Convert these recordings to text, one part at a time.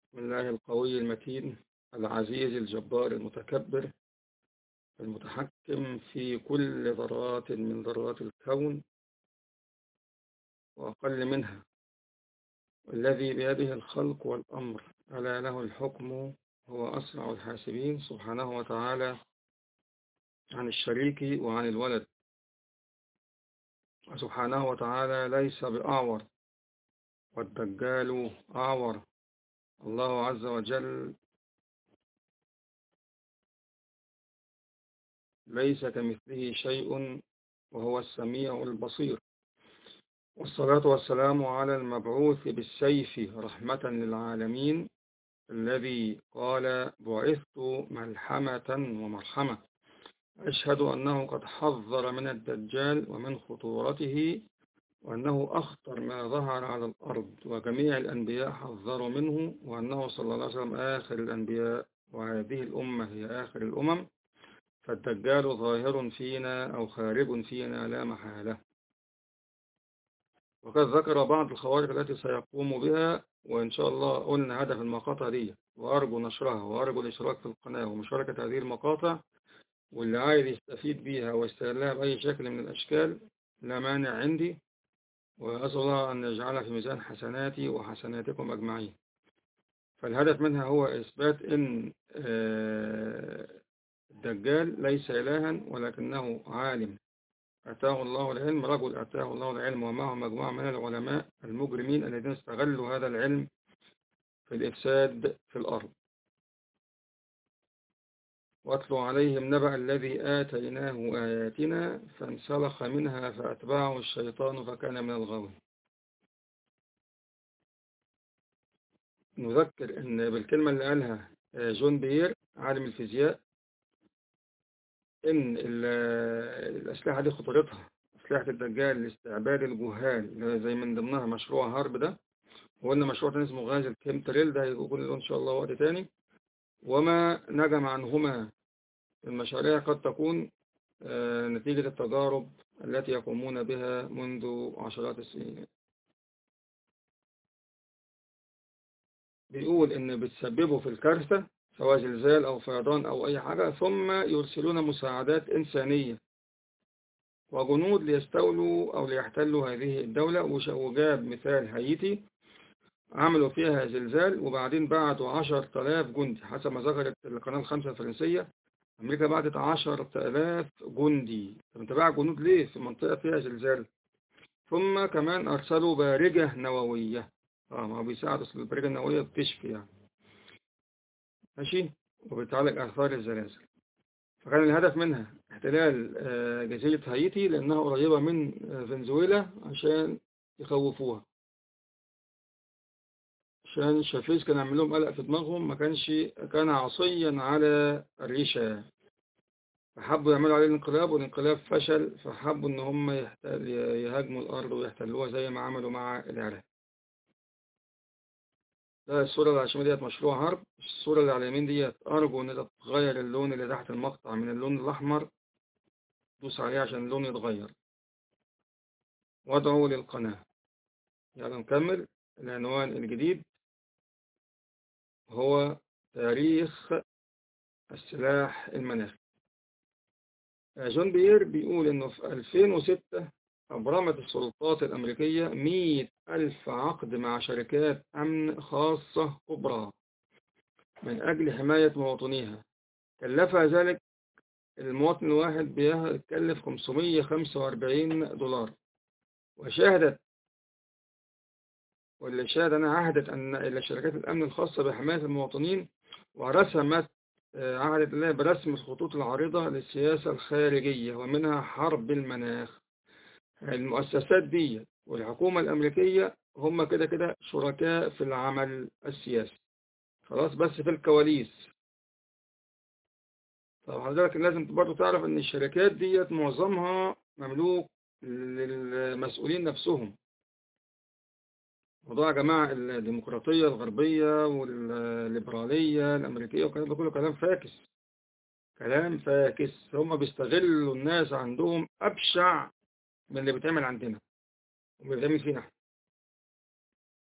بسم الله القوي المتين العزيز الجبار المتكبر المتحكم في كل ذرات من ذرات الكون وأقل منها، والذي بيده الخلق والأمر ألا له الحكم، هو أسرع الحاسبين سبحانه وتعالى عن الشريك وعن الولد، وسبحانه وتعالى ليس بأعور والدجال أعور. الله عز وجل ليس كمثله شيء وهو السميع البصير. والصلاة والسلام على المبعوث بالسيف رحمة للعالمين، الذي قال بعثت ملحمة ومرحمة. أشهد أنه قد حذر من الدجال ومن خطورته، وأنه أخطر ما ظهر على الأرض، وجميع الأنبياء حذروا منه، وأنه صلى الله عليه وسلم آخر الأنبياء، وهذه الأمة هي آخر الأمم، فالدجال ظاهر فينا أو خارج فينا لا محالة. وقد ذكر بعض الخوارق التي سيقوم بها، وإن شاء الله قلنا هدف المقاطع دي، وأرجو نشرها وأرجو الاشتراك في القناة ومشاركة هذه المقاطع، واللي عايز يستفيد بيها ويستغلها بأي شكل من الأشكال لا مانع عندي، وأسأل الله أن يجعلها في ميزان حسناتي وحسناتكم أجمعين. فالهدف منها هو إثبات أن الدجال ليس إلها ولكنه عالم أتاه الله العلم، رجل أتاه الله العلم ومعه مجموعة من العلماء المجرمين الذين استغلوا هذا العلم في الإفساد في الأرض. واتلوا عليهم نبأ الذي آتيناه آياتنا فانسلخ منها فأتبعه الشيطان فكان من الغاوين. نذكر أن بالكلمة اللي قالها جون بيير عالم الفيزياء، إن الأسلحة دي خطورتها، أسلحة الدجال لاستعباد الجهال، زي من ضمنها مشروع هارب ده، وقلنا مشروع تاني اسمه غاز الكيمتريل، ده هيكون له إن شاء الله وقت تاني. وما نجم عنهما المشاريع قد تكون نتيجة التجارب التي يقومون بها منذ عشرات السنين. بيقول إن بتسببوا في الكارثة، سواء زلزال أو فيضان أو أي حاجة، ثم يرسلون مساعدات إنسانية وجنود ليستولوا أو ليحتلوا هذه الدولة. وجاب مثال هايتي، عملوا فيها زلزال وبعدين بعتوا 10,000 جندي حسب ما ذكرت القناة الخمسة الفرنسية. أمريكا بعتت 10,000 جندي. طب انت باع جنود ليه في منطقة فيها زلزال؟ ثم كمان أرسلوا بارجة نووية. ما بيساعد أصل البارجة النووية بتشفي يعني، ماشي، وبتعالج آثار الزلازل. فكان الهدف منها احتلال جزيرة هايتي لأنها قريبة من فنزويلا، عشان يخوفوها، عشان الشافيز كان عامل لهم قلق في دماغهم، ما كان عصيا على الريشة، فحبوا يعملوا عليه الانقلاب والانقلاب فشل، فحبوا ان هم يهاجموا الارض ويحتلوها زي ما عملوا مع العراق. ده الصورة اللي على الشمال ديت مشروع هرب. الصورة اللي على اليمين ديت أرجو إن تغير اللون اللي تحت المقطع من اللون الأحمر، دوس عليه عشان اللون يتغير، وادعوا للقناة. يلا نكمل. العنوان الجديد هو تاريخ السلاح المناخي. جون بيير بيقول إنه في 2006 أبرمت السلطات الأمريكية 100,000 عقد مع شركات أمن خاصة كبرى من أجل حماية مواطنيها، كلفها ذلك المواطن الواحد بيكلف $545. واللي شاهد أنها عهدت أن إلى شركات الأمن الخاصة بحماية المواطنين، ورسمت عهدت الله برسم الخطوط العريضة للسياسة الخارجية، ومنها حرب المناخ. المؤسسات دي والحكومة الأمريكية هم كده كده شركاء في العمل السياسي، خلاص، بس في الكواليس. طب حضرتك لازم برضو تعرف ان الشركات دي معظمها مملوك للمسؤولين نفسهم. موضوع يا جماعة الديمقراطية الغربية والليبرالية الأمريكية والكلام ده كله كلام فاكس، كلام فاكس. هم بيستغلوا الناس عندهم أبشع من اللي بيتعمل عندنا واللي بيتعمل فينا.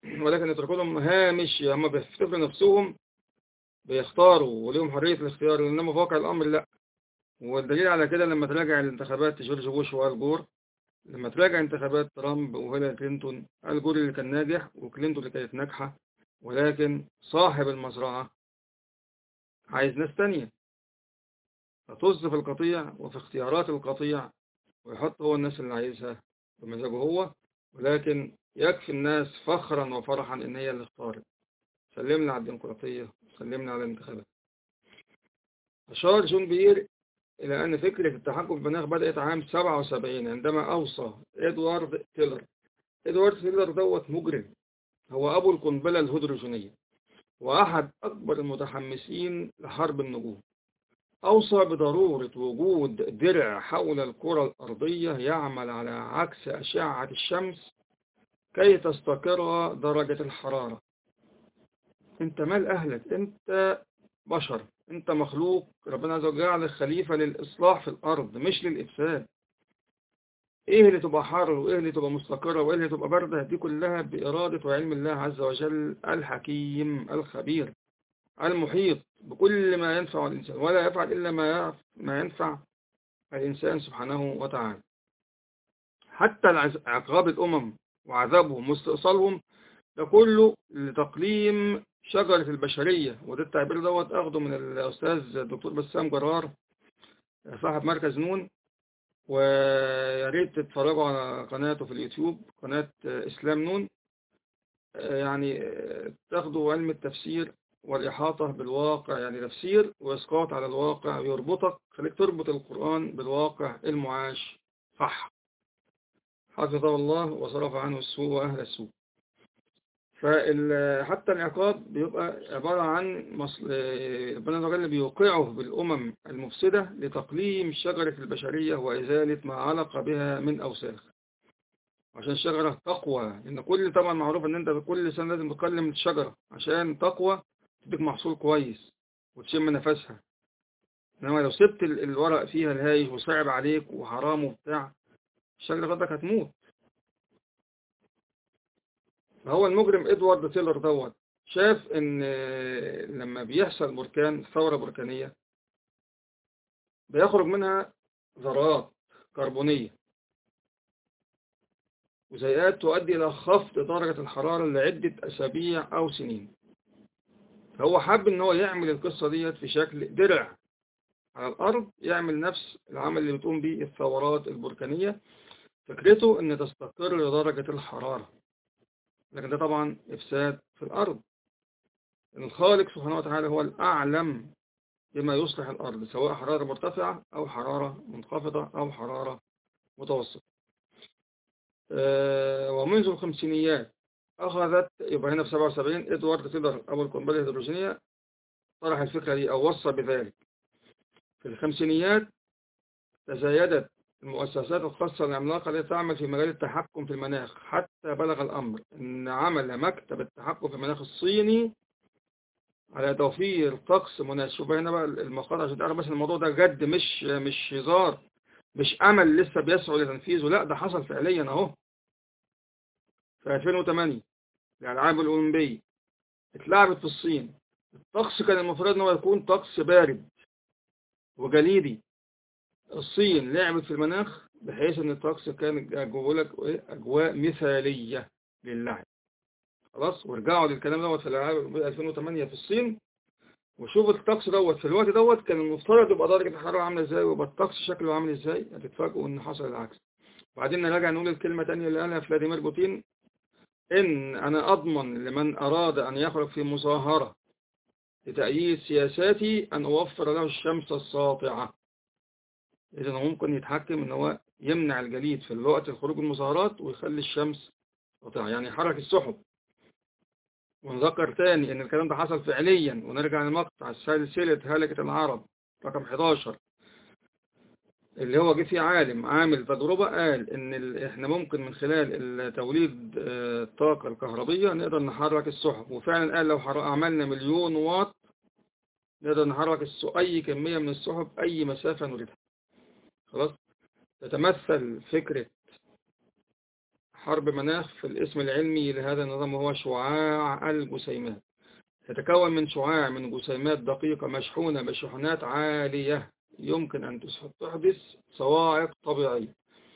ولكن يتركوا لهم هامش، هم بيفتكروا نفسهم بيختاروا وليهم حرية الاختيار، إنما في واقع الأمر لا. والدليل على كده لما تراجع الانتخابات جورج بوش وآل جور، لما تراجع انتخابات ترامب وهيلاري كلينتون، آل جور اللي كان ناجح وكلينتون اللي كانت ناجحة، ولكن صاحب المزرعة عايز ناس تانية فطز في القطيع وفي اختيارات القطيع، ويحط هو الناس اللي عايزها بمزاجه هو، ولكن يكفي الناس فخرا وفرحا إن هي اللي اختارت. سلمنا على الديمقراطية، سلمنا على الانتخابات. أشار جون بير إلى أن فكرة التحكم في المناخ بدأت عام 77 عندما أوصى إدوارد تيلر. إدوارد تيلر دوت مجرم، هو أبو القنبلة الهيدروجينية وأحد أكبر المتحمسين لحرب النجوم. أوصى بضرورة وجود درع حول الكرة الأرضية يعمل على عكس أشعة الشمس كي تستقر درجة الحرارة. أنت مال أهلك؟ أنت بشر، أنت مخلوق ربنا عز وجل جعلك خليفة للإصلاح في الأرض مش للإفساد. إيه اللي تبقى حر وإيه اللي تبقى مستقرة وإيه اللي تبقى باردة؟ دي كلها بإرادة وعلم الله عز وجل الحكيم الخبير المحيط بكل ما ينفع الإنسان، ولا يفعل إلا ما ينفع الإنسان سبحانه وتعالى. حتى عقاب الأمم وعذابهم واستئصالهم ده كله لتقليم شجرة البشرية. وده التعبير دوت أخده من الأستاذ الدكتور بسام جرار صاحب مركز نون، ويا ريت تتفرجوا على قناته في اليوتيوب، قناة إسلام نون. يعني تاخدوا علم التفسير والإحاطة بالواقع، يعني تفسير وإسقاط على الواقع، يربطك خليك تربط القرآن بالواقع المعاش صح. حفظه الله وصرف عنه السوء وأهل السوء. فحتى العقاب بيبقى عبارة عن ربنا عز وجل بيوقعه بالأمم المفسدة لتقليم شجرة البشرية وإزالة ما علق بها من أوساخ، عشان الشجرة تقوى. لأن طبعا معروف إن أنت كل سنة لازم تقلم الشجرة عشان تقوى، تديك محصول كويس وتشم نفسها. إنما لو سبت الورق فيها الهايش وصعب عليك وحرام وبتاع، الشجرة غدك هتموت. فهو المجرم إدوارد تيلر دوت شاف إن لما بيحصل بركان، ثورة بركانية، بيخرج منها ذرات كربونية وزيئات تؤدي إلى خفض درجة الحرارة لعدة أسابيع أو سنين. فهو حب إن هو يعمل القصة ديت في شكل درع على الأرض، يعمل نفس العمل اللي بتقوم به الثورات البركانية. فكرته إن تستقر درجة الحرارة، لكن ده طبعا إفساد في الأرض. الخالق سبحانه وتعالى هو الأعلم بما يصلح الأرض، سواء حرارة مرتفعة أو حرارة منخفضة أو حرارة متوسطة. ومنذ الخمسينيات أخذت، يبقى هنا في 77 إدوارد تيلر أبو القنبلة الهيدروجينية طرح الفكرة دي أو وصى بذلك. في الخمسينيات تزايدت المؤسسات الخاصة العملاقة التي تعمل في مجال التحكم في المناخ، حتى بلغ الأمر أن عمل مكتب التحكم في المناخ الصيني على توفير طقس مناسب. شوف هنا بقى المقاطع عشان تعرف بس الموضوع ده جد، مش هزار، مش أمل لسه بيسعوا لتنفيذه، لا ده حصل فعليا أهو. في 2008 الألعاب الأولمبية اتلعبت في الصين. الطقس كان المفروض أنه يكون طقس بارد وجليدي. الصين لعبت في المناخ بحيث أن الطقس كان أجواء مثالية للعب. خلاص، ورجعوا للكلام دوت في الألعاب 2008 في الصين، وشوف الطقس دوت في الوقت دوت كان المفترض يبقى درجة الحرارة عاملة ازاي ويبقى الطقس شكله عامل ازاي. هتتفاجئوا ان حصل العكس. وبعدين نراجع نقول الكلمة تانية اللي قالها فلاديمير بوتين، ان انا اضمن لمن اراد ان يخرج في مظاهرة لتأييد سياساتي ان اوفر له الشمس الساطعة. اذا هو ممكن يتحكم ان هو يمنع الجليد في الوقت الخروج المظاهرات ويخلي الشمس ساطعة، يعني يحرك السحب. ونذكر تاني ان الكلام ده حصل فعليا، ونرجع لمقطع سلسلة هلكة العرب رقم 11 اللي هو جه فيه عالم عامل تجربة قال ان احنا ممكن من خلال توليد الطاقة الكهربية نقدر نحرك السحب. وفعلا قال لو عملنا 1,000,000 واط نقدر نحرك اي كمية من السحب اي مسافة نريدها. خلاص، تتمثل فكرة حرب مناخ في الاسم العلمي لهذا النظام، وهو شعاع الجسيمات. يتكون من شعاع من جسيمات دقيقة مشحونة بشحنات عالية يمكن أن تحدث صواعق طبيعية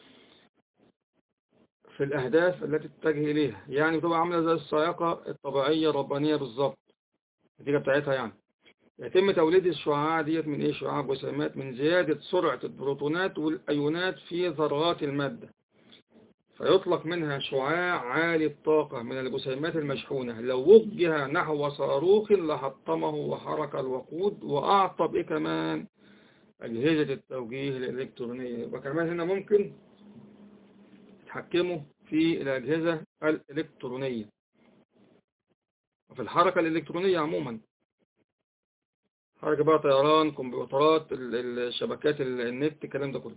في الأهداف التي تتجه إليها. يعني بتبقى عاملة زي الصاعقة الطبيعية الربانية بالظبط، النتيجة بتاعتها يعني. يتم توليد الشعاع ديت من إيه؟ شعاع جسيمات من زيادة سرعة البروتونات والأيونات في ذرات المادة، فيطلق منها شعاع عالي الطاقة من الجسيمات المشحونة. لو وجه نحو صاروخ لحطمه وحرك الوقود، وأعطى بإيه كمان؟ أجهزة التوجيه الإلكترونية. وكمان هنا ممكن يتحكموا في الأجهزة الإلكترونية وفي الحركة الإلكترونية عموما، حركة بقى طيران، كمبيوترات، الشبكات، النت، الكلام ده كله.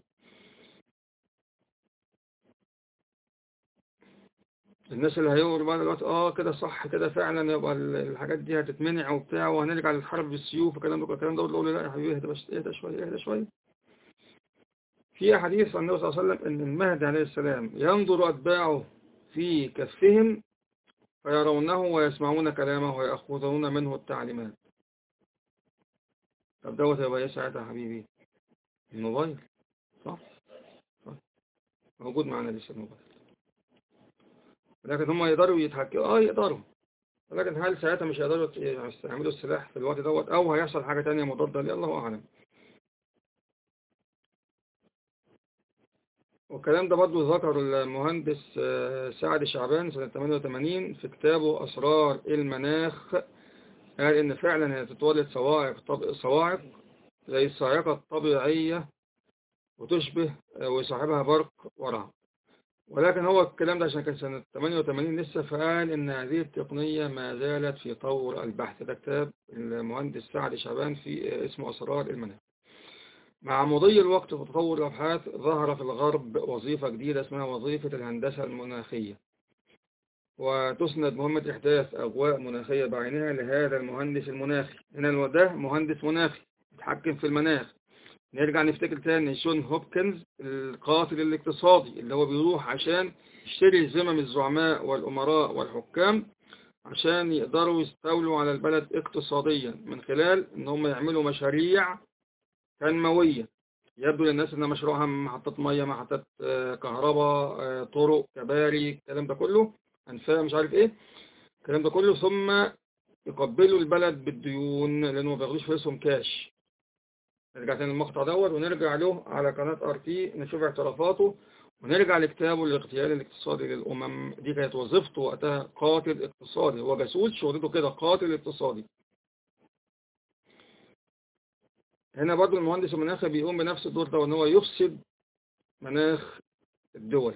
الناس اللي هيقولوا بقى دلوقتي كده صح كده فعلا، يبقى الحاجات دي هتتمنع وبتاع وهنرجع للحرب بالسيوف والكلام ده كله، الكلام ده بقول لا يا حبيبي اهدى بس، اهدى شويه اهدى شويه. في حديث عن النبي صلى الله عليه وسلم ان المهدي عليه السلام ينظر اتباعه في كفهم فيرونه ويسمعون كلامه ويأخذون منه التعليمات. طب دوت يبقى ايه ساعتها يا حبيبي؟ الموبايل. صح صح، موجود معانا لسه الموبايل، لكن هم يقدروا يتحكموا يقدروا، ولكن هل ساعتها مش هيقدروا يستعملوا السلاح في الوقت دوت، او هيحصل حاجة تانية مضادة ليه؟ الله اعلم. والكلام ده برضه ذكر المهندس سعد شعبان سنة 88 في كتابه أسرار المناخ. قال إن فعلا هي تتولد صواعق زي الصاعقة الطبيعية وتشبه ويصاحبها برق ورعد. ولكن هو الكلام ده عشان كان سنة 88 لسه، فقال إن هذه التقنية ما زالت في طور البحث. ده كتاب المهندس سعد شعبان في اسمه أسرار المناخ. مع مضي الوقت وتطور الأبحاث ظهر في الغرب وظيفة جديدة اسمها وظيفة الهندسة المناخية، وتسند مهمة إحداث أجواء مناخية بعينها لهذا المهندس المناخي. هنا ده مهندس مناخي يتحكم في المناخ. نرجع نفتكر تاني جون هوبكنز القاتل الاقتصادي اللي هو بيروح عشان يشتري ذمم الزعماء والأمراء والحكام عشان يقدروا يستولوا على البلد اقتصاديا من خلال ان هم يعملوا مشاريع تنموية. يبدو للناس ان مشروعها محطات مية، محطات كهرباء، طرق، كباري، الكلام ده كله، انفاق، مش عارف ايه الكلام ده كله، ثم يقبلوا البلد بالديون لانه ما بياخدوش فلوسهم كاش. نرجع تاني المقطع دوت ونرجع له على قناة RT نشوف اعترافاته، ونرجع لكتابه الاغتيال الاقتصادي للأمم. دي كانت وظيفته وقتها قاتل اقتصادي، هو جاسوس شغلته كده، قاتل اقتصادي. هنا برضو المهندس المناخي بيقوم بنفس الدور ده، وان هو يفسد مناخ الدول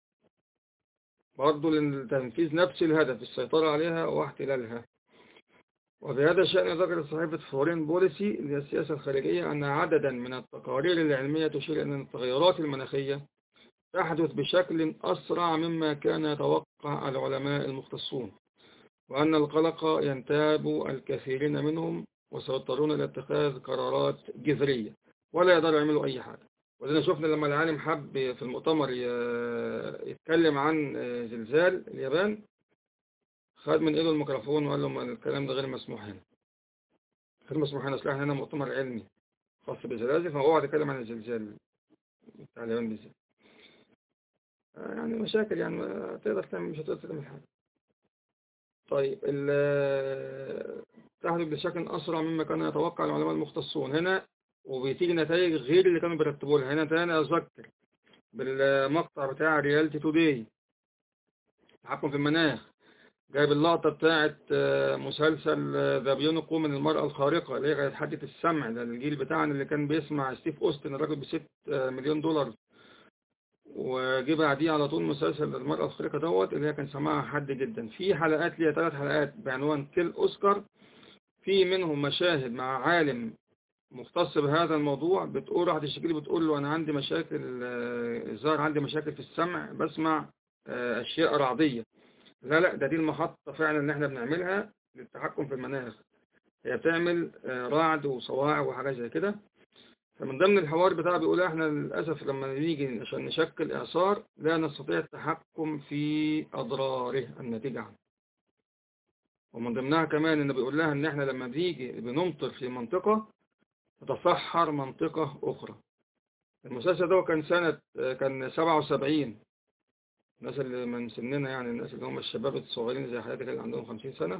برضو لتنفيذ نفس الهدف، السيطرة عليها واحتلالها. وبهذا الشأن ذكرت صحيفة فورين بوليسي اللي هي السياسة الخارجية أن عددا من التقارير العلمية تشير أن التغيرات المناخية تحدث بشكل أسرع مما كان يتوقع العلماء المختصون، وأن القلق ينتاب الكثيرين منهم وسيضطرون إلى اتخاذ قرارات جذرية ولا يقدروا يعملوا أي حاجة. وزينا شفنا لما العالم حب في المؤتمر يتكلم عن زلزال اليابان، خد من إيده الميكروفون وقال لهم الكلام ده غير مسموح هنا، غير مسموح هنا، أصل هنا مؤتمر علمي خاص بالزلازل، فهو يتكلم عن الزلزال بتاع اليابان بالذات. يعني مشاكل، يعني تقدر تعمل، مش هتقدر تعمل حاجة. طيب تحدث بشكل أسرع مما كان يتوقع العلماء المختصون هنا، وبتيجي نتائج غير اللي كانوا بيرتبوا لها. هنا تاني أذكر بالمقطع بتاع ريالتي توداي تحكم في المناخ، جايب اللقطة بتاعت مسلسل ذا بيونقو من المرأة الخارقة اللي هي كانت حادة السمع، ده الجيل بتاعنا اللي كان بيسمع ستيف أوستن الراجل ب6 مليون دولار، وجي بعديه على طول مسلسل المرأة الخارقة دوت اللي هي كان سماعها حد جدا. في حلقات ليها 3 حلقات بعنوان كيل أوسكار، في منهم مشاهد مع عالم مختص بهذا الموضوع، بتقول واحد الشكيل بتقول له أنا عندي مشاكل، الظاهر عندي مشاكل في السمع، بسمع أشياء رعدية. لا دي المحطة فعلا اللي احنا بنعملها للتحكم في المناخ، هي بتعمل رعد وصواعق وحاجات زي كده. فمن ضمن الحوار بتاعه بيقول احنا للأسف لما نيجي عشان نشكل إعصار لا نستطيع التحكم في أضراره الناتجة عنه. ومن ضمنها كمان إنه بيقول لها إن احنا لما بنيجي بنمطر في منطقة تتصحر منطقة أخرى. المسلسل ده كان 77. الناس اللي من سننا يعني الناس اللي هم الشباب الصغيرين زي حياتي اللي عندهم 50 سنة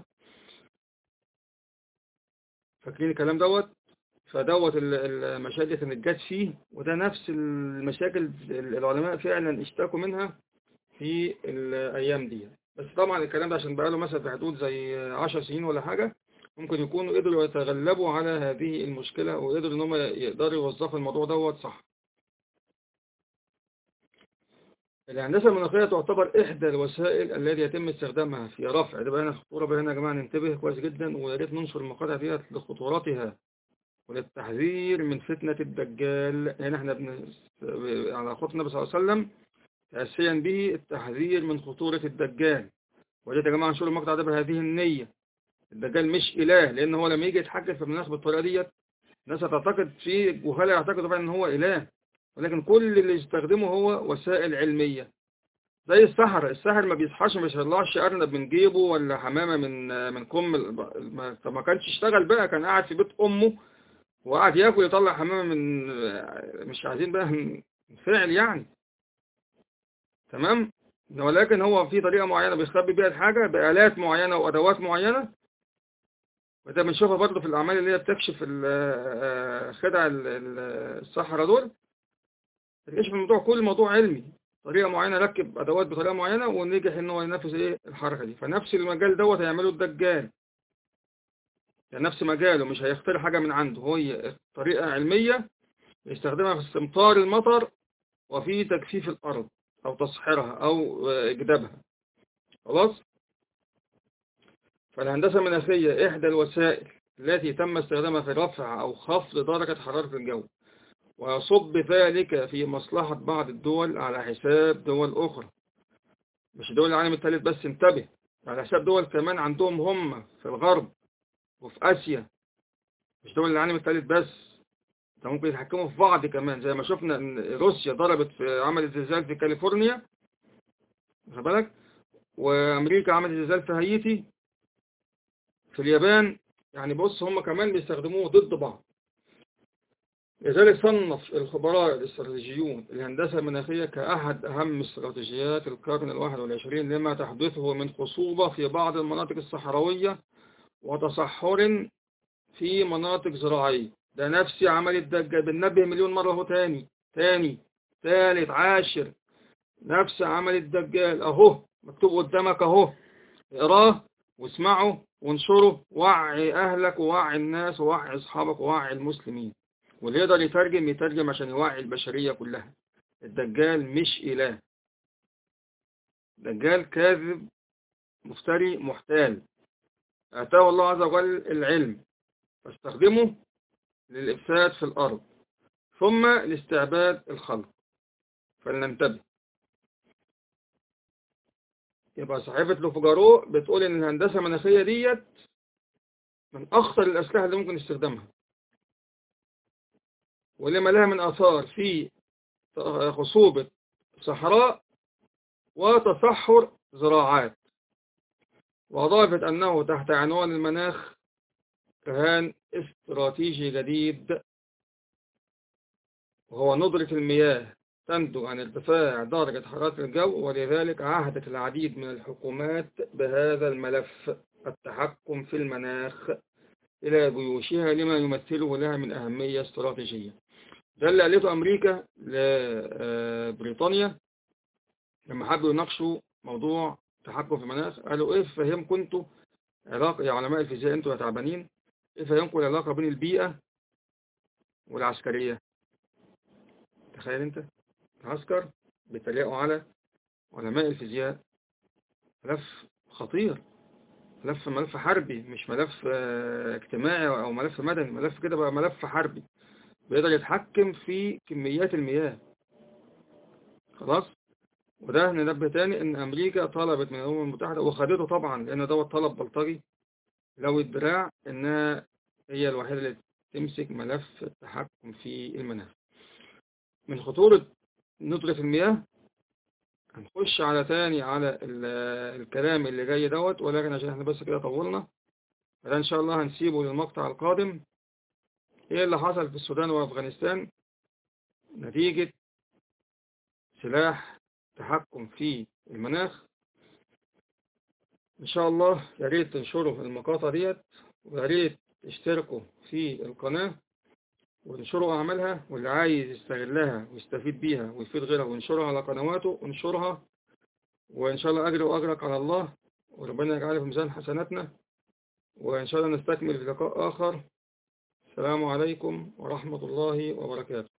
فاكرين الكلام دوت. فدوت المشاكل كانت جت فيه، وده نفس المشاكل العلماء فعلا اشتكوا منها في الأيام دي. بس طبعا الكلام ده عشان بقاله مثلا في حدود زي 10 سنين ولا حاجة، ممكن يكونوا قدروا يتغلبوا على هذه المشكلة وقدروا ان هم يقدروا يوظفوا الموضوع دوت صح. الهندسة المناخية تعتبر إحدى الوسائل التي يتم استخدامها في رفع، ده بقى هنا خطورة بقى هنا يا جماعة، ننتبه كويس جدا ويا ريت ننشر المقاطع ديت لخطورتها وللتحذير من فتنة الدجال. يعني احنا على خطة النبي صلى الله عليه وسلم تأسيا به التحذير من خطورة الدجال. وجدت يا جماعة نشر المقطع ده بهذه النية. الدجال مش إله، لأن هو لما يجي يتحكم في المناخ بالطريقة ديت الناس هتعتقد فيه وهلا يعتقد طبعا ان هو إله، ولكن كل اللي يستخدمه هو وسائل علمية. زي السحر ما بيصحاش، مش هيطلعش أرنب من جيبه ولا حمامة من كم طب ما كانش اشتغل بقى، كان قاعد في بيت أمه وقعد ياكل يطلع حمامة من مش عايزين بقى فعل يعني. تمام. ولكن هو في طريقة معينة بيخبي بيها الحاجة بآلات معينة وأدوات معينة، وده بنشوفها برضه في الأعمال اللي هي بتكشف خدع السحرة دول. تكشف الموضوع كل موضوع علمي، طريقة معينة ركب أدوات بطريقة معينة ونجح إن هو ينفذ الحركة دي. فنفس المجال دوت هيعمله الدجال، يعني نفس مجاله، مش هيخترع حاجة من عنده، هي طريقة علمية يستخدمها في استمطار المطر وفي تجفيف الأرض أو تصحيرها أو إجدابها. خلاص. فالهندسة المناخية إحدى الوسائل التي تم استخدامها في رفع أو خفض درجة حرارة الجو، ويصب ذلك في مصلحة بعض الدول على حساب دول أخرى. مش دول العالم الثالث بس، انتبه، على حساب دول كمان عندهم هم في الغرب وفي آسيا. مش دول العالم الثالث بس، ده ممكن يتحكموا في بعض كمان، زي ما شفنا ان روسيا ضربت في عملت زلزال في كاليفورنيا، واخد بالك، وامريكا عملت زلزال في هايتي، في اليابان. يعني بص هم كمان بيستخدموه ضد بعض. لذلك صنف الخبراء الاستراتيجيون الهندسة المناخية كأحد أهم استراتيجيات القرن 21 لما تحدثه من خصوبة في بعض المناطق الصحراوية وتصحر في مناطق زراعية. ده نفس عمل الدجال، بننبه مليون مرة اهو، تاني ثالث عاشر، نفس عمل الدجال اهو مكتوب قدامك اهو، اقراه واسمعه وانشره، وعي اهلك ووعي الناس ووعي اصحابك ووعي المسلمين، واللي يقدر يترجم عشان يوعي البشرية كلها. الدجال مش اله، دجال كاذب مفتري محتال، اتاه الله عز وجل العلم فاستخدمه للإفساد في الأرض ثم لاستعباد الخلق، فلننتبه. يبقى صحيفة لوفجارو بتقول إن الهندسة المناخية ديت من أخطر الأسلحة اللي ممكن استخدامها، ولما لها من آثار في خصوبة صحراء وتصحر زراعات. وأضافت أنه تحت عنوان المناخ كيان استراتيجي جديد، وهو ندرة المياه تنتج عن ارتفاع درجة حرارة الجو، ولذلك عهدت العديد من الحكومات بهذا الملف، التحكم في المناخ، إلى جيوشها لما يمثله لها من أهمية استراتيجية. ده اللي قالته أمريكا لبريطانيا لما حبوا يناقشوا موضوع التحكم في المناخ. قالوا إيه فهمكم أنتوا علاقة يا علماء الفيزياء، أنتوا يا تعبانين، إيه فهمكم العلاقة بين البيئة والعسكرية؟ تخيل أنت العسكر بيتريقوا على علماء الفيزياء. ملف خطير، ملف حربي، مش ملف اجتماعي أو ملف مدني، ملف كده بقى ملف حربي بيقدر يتحكم في كميات المياه. خلاص. وده ننبه تاني ان امريكا طلبت من الامم المتحدة وخدته طبعا، لان دوت طلب بلطجي لو الدراع انها هي الوحيدة اللي تمسك ملف التحكم في المناخ. من خطورة ندرة المياه هنخش على تاني على الكلام اللي جاي دوت، ولكن عشان احنا بس كده طولنا، فده ان شاء الله هنسيبه للمقطع القادم. ايه اللي حصل في السودان وافغانستان نتيجة سلاح تحكم في المناخ؟ ان شاء الله يا ريت تنشروا المقاطع ديت، ويا ريت تشتركوا في القناة وانشروا اعمالها، واللي عايز يستغلها ويستفيد بيها ويفيد غيرها وينشرها على قنواته انشرها، وان شاء الله اجري واجرك على الله، وربنا يجعله في ميزان حسناتنا، وان شاء الله نستكمل في لقاء اخر. السلام عليكم ورحمة الله وبركاته.